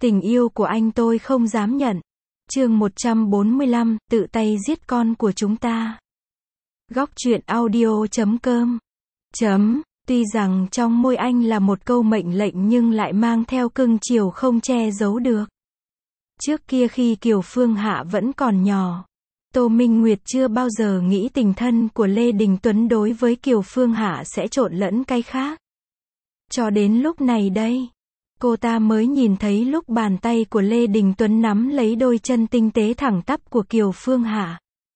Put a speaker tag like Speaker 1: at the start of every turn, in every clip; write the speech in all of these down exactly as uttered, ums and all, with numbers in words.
Speaker 1: Tình yêu của anh tôi không dám nhận. Chương một trăm bốn mươi lăm, tự tay giết con của chúng ta. Góc truyện audio chấm com. Chấm. Tuy rằng trong môi anh là một câu mệnh lệnh nhưng lại mang theo cưng chiều không che giấu được. Trước kia khi Kiều Phương Hạ vẫn còn nhỏ, Tô Minh Nguyệt chưa bao giờ nghĩ tình thân của Lê Đình Tuấn đối với Kiều Phương Hạ sẽ trộn lẫn cái khác. Cho đến lúc này đây, cô ta mới nhìn thấy lúc bàn tay của Lê Đình Tuấn nắm lấy đôi chân tinh tế thẳng tắp của Kiều Phương Hạ.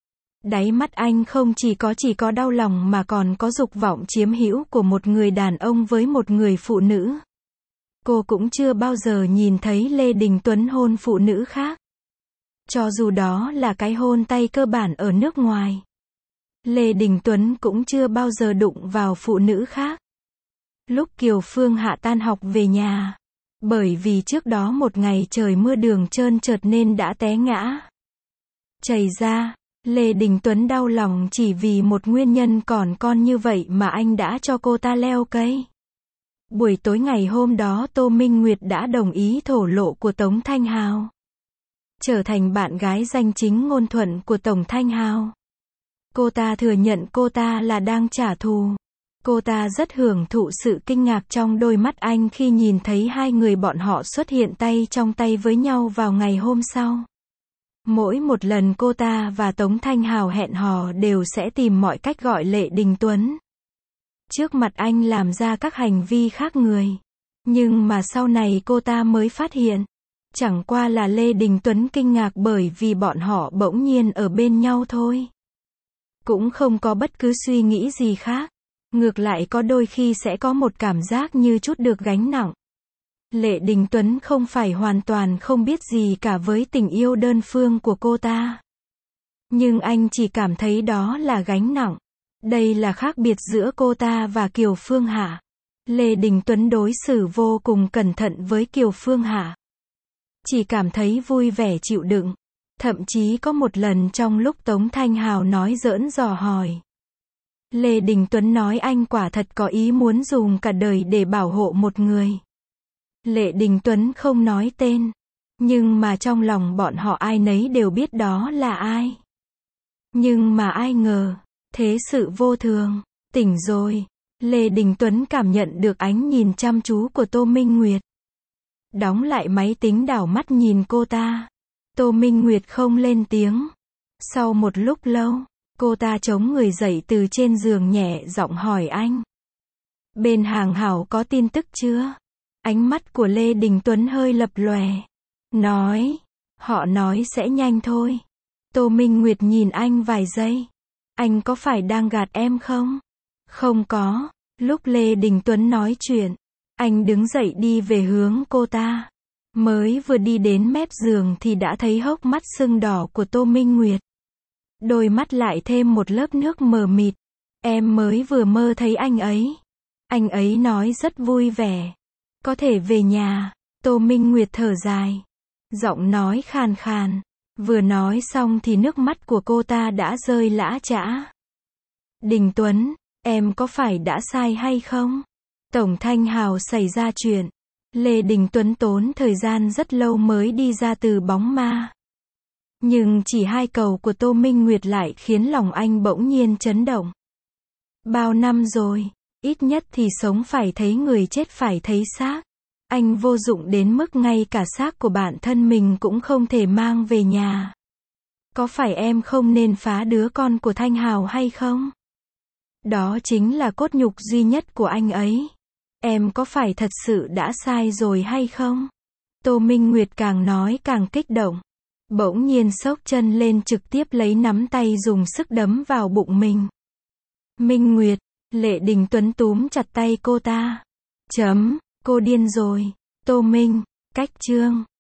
Speaker 1: Đáy mắt anh không chỉ có chỉ có đau lòng mà còn có dục vọng chiếm hữu của một người đàn ông với một người phụ nữ. Cô cũng chưa bao giờ nhìn thấy Lê Đình Tuấn hôn phụ nữ khác. Cho dù đó là cái hôn tay cơ bản ở nước ngoài. Lê Đình Tuấn cũng chưa bao giờ đụng vào phụ nữ khác. Lúc Kiều Phương Hạ tan học về nhà, bởi vì trước đó một ngày trời mưa đường trơn trượt nên đã té ngã. Chảy ra, Lê Đình Tuấn đau lòng chỉ vì một nguyên nhân còn con như vậy mà anh đã cho cô ta leo cây. Buổi tối ngày hôm đó Tô Minh Nguyệt đã đồng ý thổ lộ của Tống Thanh Hào. Trở thành bạn gái danh chính ngôn thuận của Tổng Thanh Hào. Cô ta thừa nhận cô ta là đang trả thù. Cô ta rất hưởng thụ sự kinh ngạc trong đôi mắt anh khi nhìn thấy hai người bọn họ xuất hiện tay trong tay với nhau vào ngày hôm sau. Mỗi một lần cô ta và Tống Thanh Hào hẹn hò đều sẽ tìm mọi cách gọi Lê Đình Tuấn trước mặt anh làm ra các hành vi khác người. Nhưng mà sau này cô ta mới phát hiện, chẳng qua là Lê Đình Tuấn kinh ngạc bởi vì bọn họ bỗng nhiên ở bên nhau thôi. Cũng không có bất cứ suy nghĩ gì khác. Ngược lại có đôi khi sẽ có một cảm giác như chút được gánh nặng. Lê Đình Tuấn không phải hoàn toàn không biết gì cả với tình yêu đơn phương của cô ta. Nhưng anh chỉ cảm thấy đó là gánh nặng. Đây là khác biệt giữa cô ta và Kiều Phương Hạ. Lê Đình Tuấn đối xử vô cùng cẩn thận với Kiều Phương Hạ. Chỉ cảm thấy vui vẻ chịu đựng. Thậm chí có một lần trong lúc Tống Thanh Hào nói giỡn dò hỏi. Lê Đình Tuấn nói anh quả thật có ý muốn dùng cả đời để bảo hộ một người. Lê Đình Tuấn không nói tên. Nhưng mà trong lòng bọn họ ai nấy đều biết đó là ai. Nhưng mà ai ngờ, thế sự vô thường, tỉnh rồi. Lê Đình Tuấn cảm nhận được ánh nhìn chăm chú của Tô Minh Nguyệt. Đóng lại máy tính đảo mắt nhìn cô ta. Tô Minh Nguyệt không lên tiếng. Sau một lúc lâu, cô ta chống người dậy từ trên giường nhẹ giọng hỏi anh. Bên Hàng Hảo có tin tức chưa? Ánh mắt của Lê Đình Tuấn hơi lập lòe. Nói, họ nói sẽ nhanh thôi. Tô Minh Nguyệt nhìn anh vài giây. Anh có phải đang gạt em không? Không có. Lúc Lê Đình Tuấn nói chuyện, anh đứng dậy đi về hướng cô ta. Mới vừa đi đến mép giường thì đã thấy hốc mắt sưng đỏ của Tô Minh Nguyệt. Đôi mắt lại thêm một lớp nước mờ mịt. Em mới vừa mơ thấy anh ấy. Anh ấy nói rất vui vẻ. Có thể về nhà. Tô Minh Nguyệt thở dài. Giọng nói khàn khàn. Vừa nói xong thì nước mắt của cô ta đã rơi lã chã. Đình Tuấn, em có phải đã sai hay không? Tổng Thanh Hào xảy ra chuyện. Lê Đình Tuấn tốn thời gian rất lâu mới đi ra từ bóng ma. Nhưng chỉ hai câu của Tô Minh Nguyệt lại khiến lòng anh bỗng nhiên chấn động. Bao năm rồi, ít nhất thì sống phải thấy người chết phải thấy xác. Anh vô dụng đến mức ngay cả xác của bản thân mình cũng không thể mang về nhà. Có phải em không nên phá đứa con của Thanh Hào hay không? Đó chính là cốt nhục duy nhất của anh ấy. Em có phải thật sự đã sai rồi hay không? Tô Minh Nguyệt càng nói càng kích động. Bỗng nhiên xốc chân lên trực tiếp lấy nắm tay dùng sức đấm vào bụng mình. Minh Nguyệt, Lê Đình Tuấn túm chặt tay cô ta. Chấm, cô điên rồi. Tô Minh, cách chương.